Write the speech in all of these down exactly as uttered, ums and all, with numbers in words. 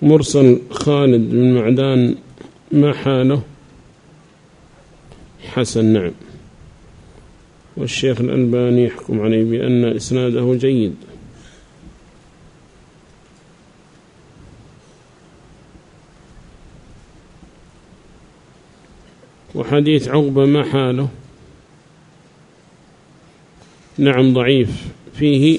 مرسل خالد بن معدان ما حاله؟ حسن، نعم. والشيخ الألباني يحكم عليه بأن إسناده جيد. وحديث عقبة ما حاله؟ نعم ضعيف، فيه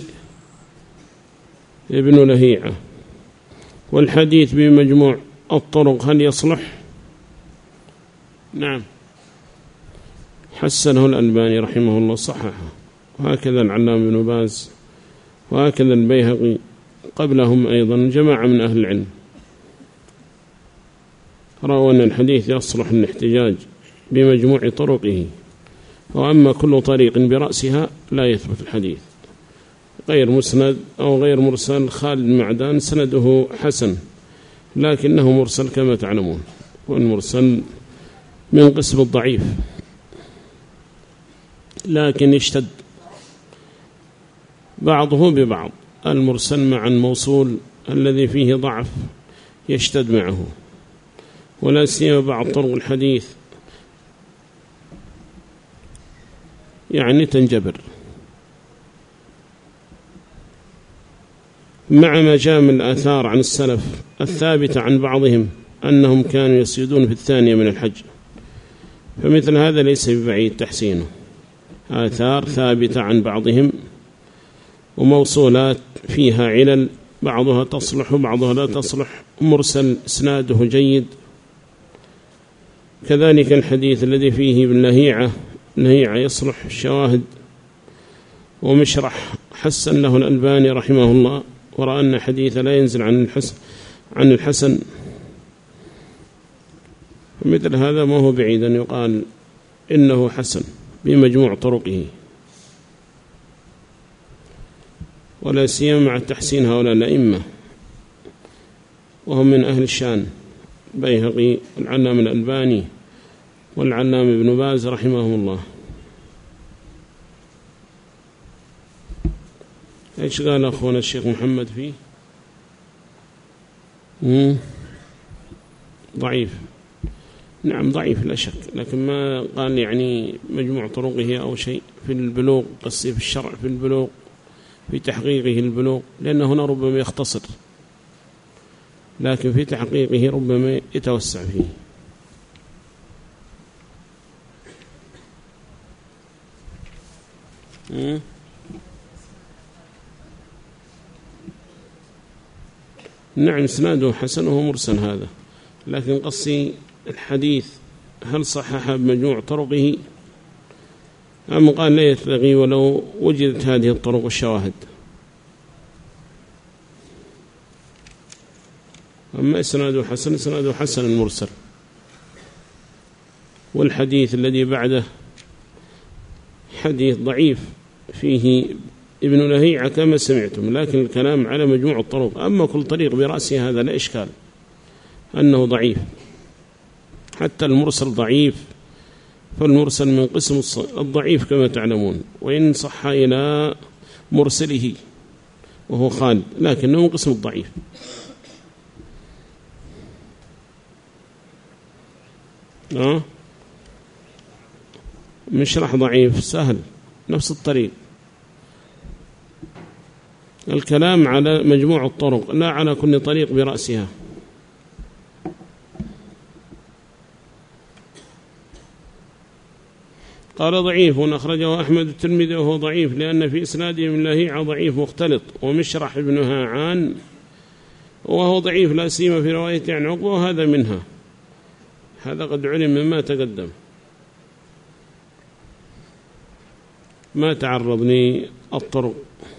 ابن لهيعة. والحديث بمجموع الطرق هل يصلح؟ نعم، حسنه الألباني رحمه الله، صححه، وهكذا العلامة بن باز، وهكذا البيهقي قبلهم أيضا جماعة من أهل العلم رأوا أن الحديث يصلح الاحتجاج بمجموع طرقه. وأما كل طريق برأسها لا يثبت الحديث، غير مسند أو غير مرسل. خالد معدان سنده حسن لكنه مرسل كما تعلمون، والمرسل من قسم الضعيف، لكن يشتد بعضه ببعض. المرسل مع الموصول الذي فيه ضعف يشتد معه، ولا سيما بعض طرق الحديث يعني تنجبر. مع ما جاء من الآثار عن السلف الثابتة عن بعضهم أنهم كانوا يسجدون في الثانية من الحج، فمثل هذا ليس ببعيد تحسينه. آثار ثابتة عن بعضهم وموصولات فيها علل، بعضها تصلح وبعضها لا تصلح، مرسل إسناده جيد. كذلك الحديث الذي فيه ابن لهيعة، لهيعة يصلح الشواهد. ومشرح حسن له الألباني رحمه الله، ورأى أن حديث لا ينزل عن الحسن عن الحسن مثل هذا ما هو بعيد أن يقال إنه حسن بمجموع طرقه، ولا سيما مع تحسين هؤلاء الأئمة وهم من أهل الشان، بيهقي والعلامة الألباني والعلامة ابن باز رحمه الله. إيش قال أخونا الشيخ محمد فيه؟ مم. ضعيف، نعم ضعيف لا شك، لكن ما قال يعني مجموع طرقه أو شيء. في البلوغ قصي في الشرع، في البلوغ في تحقيقه البلوغ، لأن هنا ربما يختصر، لكن في تحقيقه ربما يتوسع فيه. مم. نعم اسناده حسن وهو مرسل هذا، لكن قصي الحديث هل صحح بمجموع طرقه أم قال لا يتلغي ولو وجدت هذه الطرق والشواهد. أما إسناده حسن، إسناده حسن المرسل. والحديث الذي بعده حديث ضعيف فيه ابن لهيعة كما سمعتم، لكن الكلام على مجموع الطرق. أما كل طريق برأسه هذا لا إشكال أنه ضعيف، حتى المرسل ضعيف، فالمرسل من قسم الضعيف كما تعلمون، وإن صح إلى مرسله وهو خالد، لكنه من قسم الضعيف. آه؟ مشرح ضعيف سهل، نفس الطريق. الكلام على مجموع الطرق لا على كل طريق برأسها. قال ضعيف أخرجه أحمد الترمذي وهو ضعيف لأن في إسناده من لهيعة ضعيف مختلط، ومشرح ابن هاعان وهو ضعيف لا سيما في روايته عن عقبة، وهذا منها. هذا قد علم مما تقدم، ما تعرضني الطرق.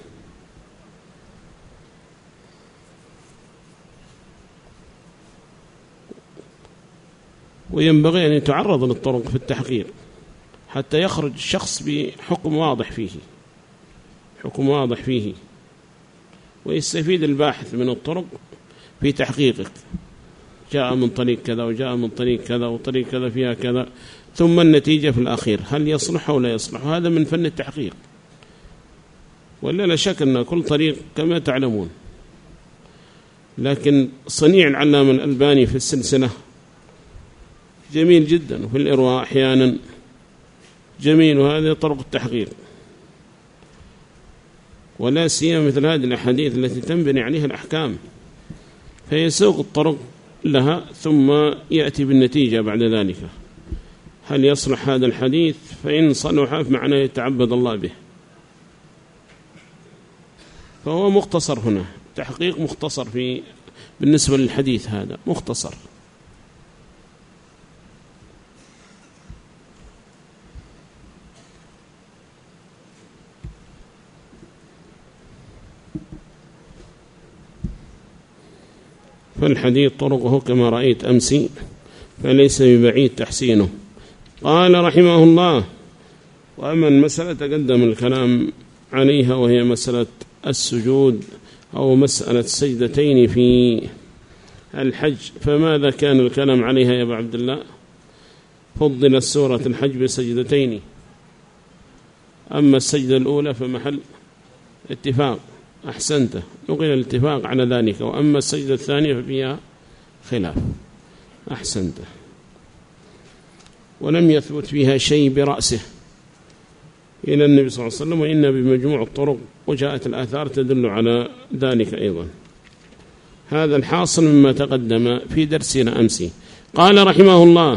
وينبغي أن يتعرض للطرق في التحقيق حتى يخرج الشخص بحكم واضح فيه، حكم واضح فيه، ويستفيد الباحث من الطرق في تحقيقك. جاء من طريق كذا وجاء من طريق كذا وطريق كذا فيها كذا، ثم النتيجة في الأخير هل يصلح أو لا يصلح. هذا من فن التحقيق، ولا لا شك أن كل طريق كما تعلمون لكن صنيع العلامة الألباني في السلسلة جميل جدا، وفي الإرواء أحيانا جميل، وهذه طرق التحقيق، ولا سيما مثل هذه الأحاديث التي تنبني عليها الأحكام، فيسوق الطرق لها ثم يأتي بالنتيجة بعد ذلك. هل يصلح هذا الحديث؟ فإن صلح فمعناه يتعبد الله به. فهو مختصر هنا، تحقيق مختصر في بالنسبة للحديث هذا مختصر. فالحديث طرقه كما رأيت أمسي، فليس ببعيد تحسينه. قال رحمه الله: وأما المسألة تقدم الكلام عليها، وهي مسألة السجود أو مسألة السجدتين في الحج، فماذا كان الكلام عليها يا أبا عبد الله؟ فضل السورة الحج بسجدتين، أما السجدة الأولى فمحل اتفاق، أحسنت، نقل الاتفاق على ذلك، وأما السجدة الثانية ففيها خلاف، أحسنت، ولم يثبت فيها شيء برأسه إلى النبي صلى الله عليه وسلم، وإن بمجموع الطرق، وجاءت الآثار تدل على ذلك أيضا. هذا الحاصل مما تقدم في درسنا أمسي. قال رحمه الله: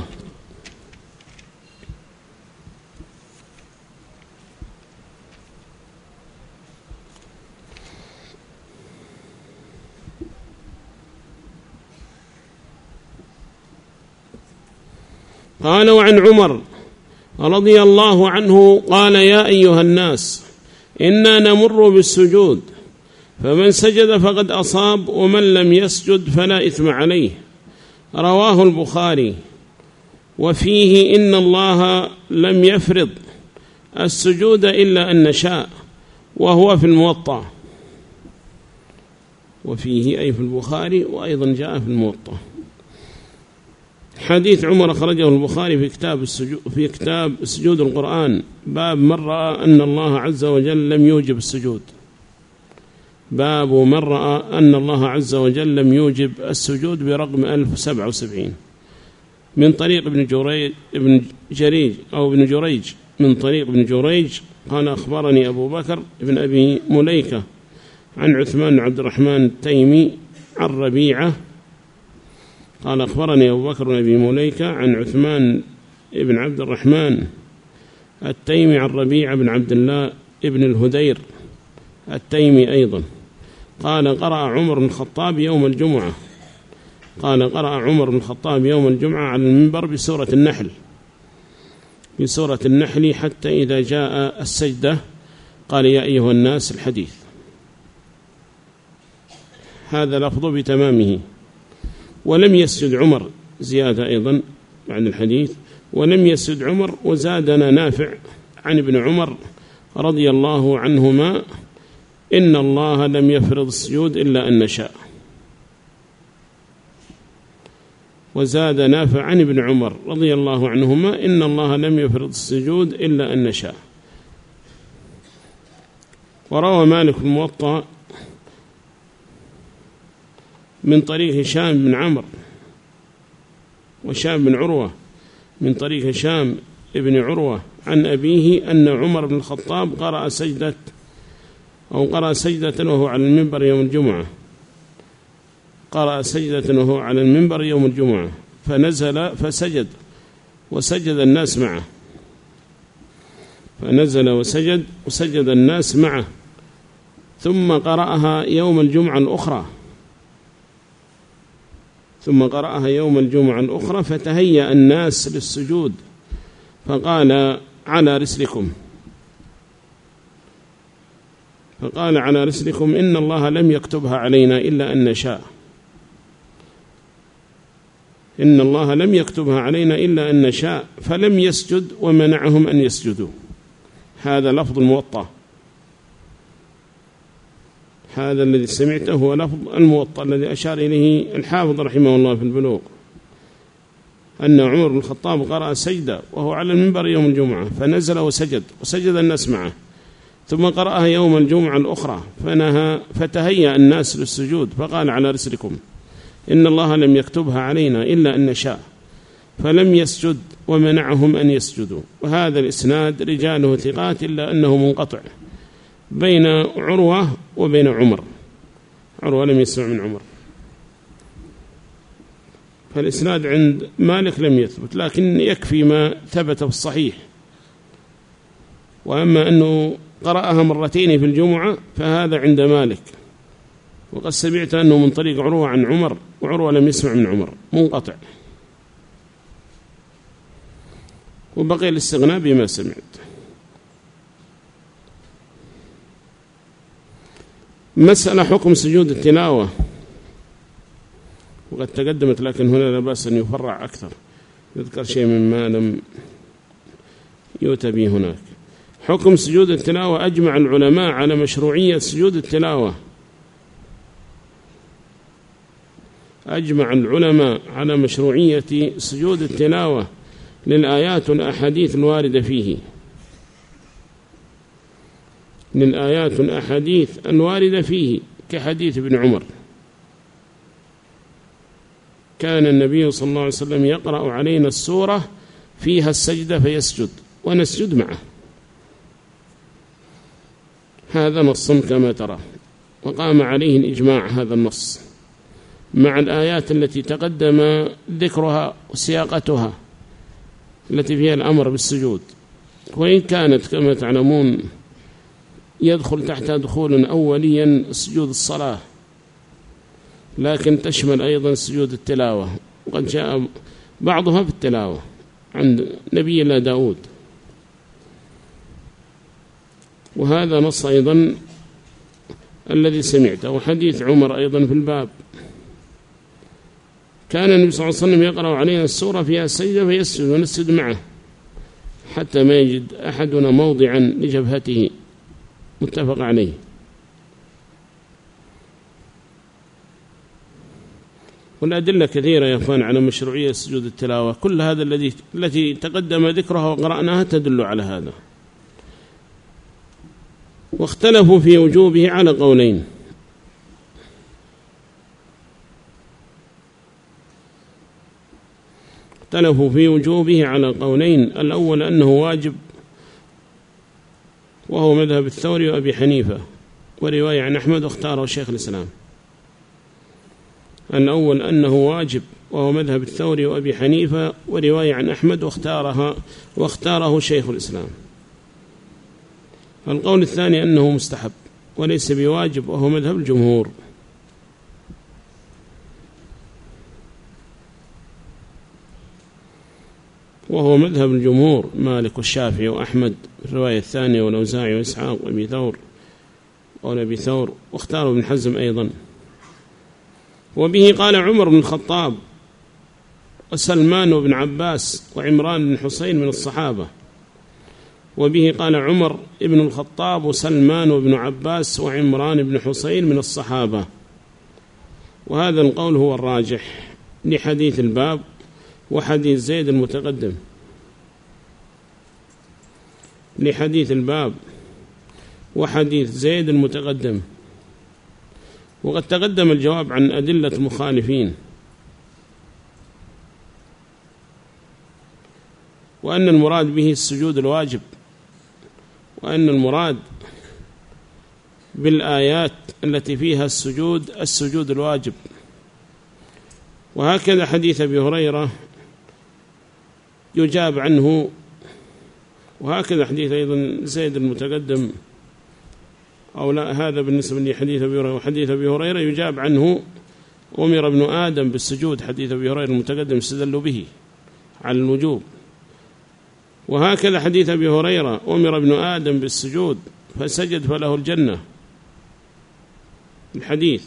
قال: وعن عمر رضي الله عنه قال: يا أيها الناس إنا نمر بالسجود، فمن سجد فقد أصاب، ومن لم يسجد فلا إثم عليه. رواه البخاري. وفيه: إن الله لم يفرض السجود إلا أن نشاء، وهو في الموطأ. وفيه أي في البخاري، وأيضا جاء في الموطأ. حديث عمر خرجه البخاري في كتاب السجود، في كتاب سجود القرآن، باب من رأى أن الله عز وجل لم يوجب السجود، باب من رأى أن الله عز وجل لم يوجب السجود، برقم ألف وسبعة وسبعين، من طريق ابن جريج ابن جريج أو ابن جريج من طريق ابن جريج قال: أخبرني أبو بكر ابن أبي مليكة عن عثمان بن عبد الرحمن التيمي عن ربيعة قال: أخبرني أبو بكر بن أبي مليكة عن عثمان بن عبد الرحمن التيمي عن ربيعة بن عبد الله ابن الهدير التيمي أيضا قال: قرأ عمر بن الخطاب يوم الجمعة قال قرأ عمر بن الخطاب يوم الجمعة على المنبر بسورة النحل بسورة النحل حتى إذا جاء السجدة قال: يا أيها الناس، الحديث. هذا لفظ بتمامه. ولم يسجد عمر، زيادة أيضا بعد الحديث: ولم يسجد عمر. وزادنا نافع عن ابن عمر رضي الله عنهما: إن الله لم يفرض السجود إلا أن نشاء. وزاد نافع عن ابن عمر رضي الله عنهما: إن الله لم يفرض السجود إلا أن نشاء. وروى مالك الموطأ من طريق هشام بن عمرو وهشام بن عروة من طريق هشام بن عروة عن أبيه أن عمر بن الخطاب قرأ سجدة أو قرأ سجدة وهو على المنبر يوم الجمعة قرأ سجدة وهو على المنبر يوم الجمعة فنزل فسجد وسجد الناس معه فنزل وسجد وسجد الناس معه ثم قرأها يوم الجمعة الأخرى ثم قرأها يوم الجمعة الأخرى فتهيأ الناس للسجود فقال: على رسلكم فقال على رسلكم إن الله لم يكتبها علينا إلا أن نشاء إن الله لم يكتبها علينا إلا أن نشاء فلم يسجد ومنعهم أن يسجدوا. هذا لفظ الموطأ، هذا الذي سمعته هو لفظ الموطأ الذي أشار إليه الحافظ رحمه الله في البلوغ، أن عمر بن الخطاب قرأ سجدة وهو على المنبر يوم الجمعة فنزل وسجد وسجد الناس معه ثم قرأها يوم الجمعة الأخرى فنهى فتهيأ الناس للسجود فقال على رسلكم إن الله لم يكتبها علينا إلا أن نشاء فلم يسجد ومنعهم أن يسجدوا. وهذا الإسناد رجاله ثقات إلا أنه منقطع بين عروة وبين عمر، عروة لم يسمع من عمر، فالإسناد عند مالك لم يثبت، لكن يكفي ما ثبت في الصحيح. وأما أنه قرأها مرتين في الجمعة فهذا عند مالك، وقد سمعت أنه من طريق عروة عن عمر وعروة لم يسمع من عمر، منقطع. وبقي الاستغناء بما سمعت. مسألة حكم سجود التلاوة وقد تقدمت، لكن هنا لا بأس أن يفرع أكثر، يذكر شيء مما لم يؤتى به هناك. حكم سجود التلاوة: أجمع العلماء على مشروعية سجود التلاوة. أجمع العلماء على مشروعية سجود التلاوة للآيات والأحاديث الواردة فيه، للآيات والأحاديث الواردة فيه، كحديث ابن عمر: كان النبي صلى الله عليه وسلم يقرأ علينا السورة فيها السجدة فيسجد ونسجد معه. هذا نص كما ترى، وقام عليه الإجماع هذا النص مع الآيات التي تقدم ذكرها وسياقتها التي فيها الأمر بالسجود، وإن كانت كما تعلمون يدخل تحتها دخول أوليا سجود الصلاة، لكن تشمل أيضا سجود التلاوة، وقد جاء بعضها في التلاوة عند نبي الله داود. وهذا نص أيضا الذي سمعته، وحديث عمر أيضا في الباب: كان النبي صلى الله عليه وسلم يقرأ علينا السورة فيها السجدة فيسجد ونسجد معه حتى ما يجد أحدنا موضعا لجبهته، متفق عليه. والأدلة كثيرة يا أخوان على مشروعية سجود التلاوة، كل هذا الذي التي تقدم ذكرها وقرأناها تدل على هذا. واختلفوا في وجوبه على قولين: اختلفوا في وجوبه على قولين الأول أنه واجب، وهو مذهب الثوري وأبي حنيفة، ورواية عن أحمد واختاره شيخ الإسلام. الأول أنه واجب وهو مذهب الثوري وأبي حنيفة، ورواية عن أحمد واختارها واختاره شيخ الإسلام. القول الثاني أنه مستحب وليس بواجب، وهو مذهب الجمهور. وهو مذهب الجمهور مالك والشافعي وأحمد في الرواية الثانية، والأوزاعي وإسحاق وأبي ثور ونبي ثور، واختاروا ابن حزم أيضا. وبه قال عمر بن الخطاب وسلمان وابن عباس وعمران بن حسين من الصحابة. وبه قال عمر بن الخطاب وسلمان وابن عباس وعمران بن حسين من الصحابة. وهذا القول هو الراجح لحديث الباب وحديث زيد المتقدم، لحديث الباب وحديث زيد المتقدم. وقد تقدم الجواب عن أدلة المخالفين، وأن المراد به السجود الواجب، وأن المراد بالآيات التي فيها السجود السجود الواجب. وهكذا حديث أبي هريرة يجاب عنه، وهكذا حديث أيضا زيد المتقدم، أو لا، هذا بالنسبة لحديث أبي هريرة. وحديث أبي هريرة يجاب عنه أمر ابن آدم بالسجود، حديث أبي هريرة المتقدم استدل به على الوجوب. وهكذا حديث أبي هريرة أمر ابن آدم بالسجود فسجد فله الجنة، الحديث.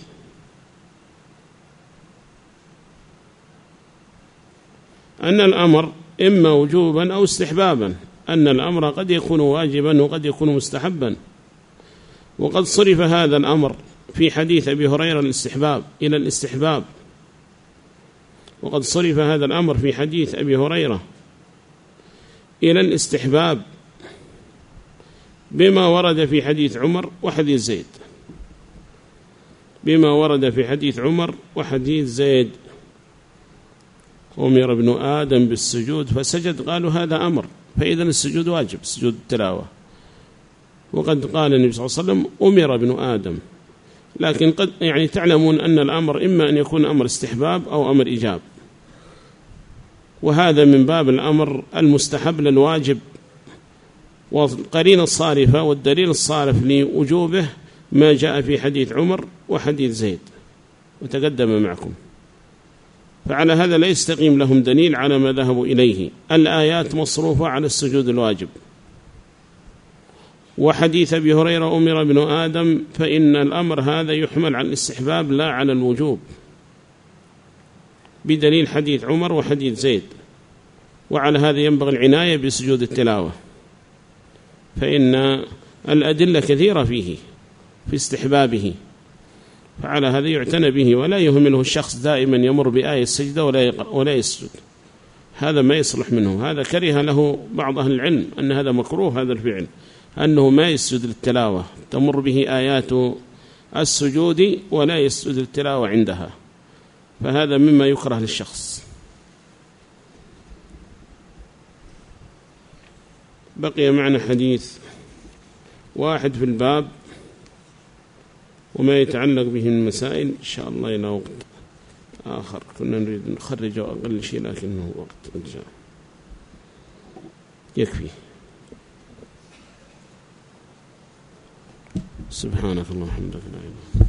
أن الأمر إما وجوبا أو استحبابا، أن الأمر قد يكون واجبا وقد يكون مستحبا. وقد صرف هذا الأمر في حديث أبي هريرة الاستحباب إلى الاستحباب، وقد صرف هذا الأمر في حديث أبي هريرة إلى الاستحباب، بما ورد في حديث عمر وحديث زيد، بما ورد في حديث عمر وحديث زيد. أمر ابن آدم بالسجود فسجد، قالوا هذا أمر، فإذا السجود واجب، سجود التلاوة. وقد قال النبي صلى الله عليه وسلم أمر ابن آدم، لكن قد يعني تعلمون أن الأمر إما أن يكون أمر استحباب أو أمر إيجاب، وهذا من باب الأمر المستحب للواجب. والقرينة الصارفة والدليل الصارف لوجوبه ما جاء في حديث عمر وحديث زيد وتقدم معكم، فعلى هذا لا يستقيم لهم دليل على ما ذهبوا إليه. الآيات مصروفة على السجود الواجب. وحديث أبي هريرة أمر ابن آدم، فإن الأمر هذا يحمل على الاستحباب لا على الوجوب، بدليل حديث عمر وحديث زيد. وعلى هذا ينبغي العناية بسجود التلاوة، فإن الأدلة كثيرة فيه في استحبابه، فعلى هذا يعتنى به، ولا يهمله الشخص دائما يمر بآية السجدة ولا ولا يسجد، هذا ما يصلح منه. هذا كره له بعض أهل العلم أن هذا مكروه، هذا الفعل أنه ما يسجد للتلاوة، تمر به آيات السجود ولا يسجد للتلاوة عندها، فهذا مما يكره للشخص. بقي معنا حديث واحد في الباب وما يتعلق به من مسائل، إن شاء الله إلى وقت آخر. كنا نريد نخرج أقل شيء لكنه وقت قد جاء، يكفي. سبحانك اللهم وبحمدك لا إله إلا أنت.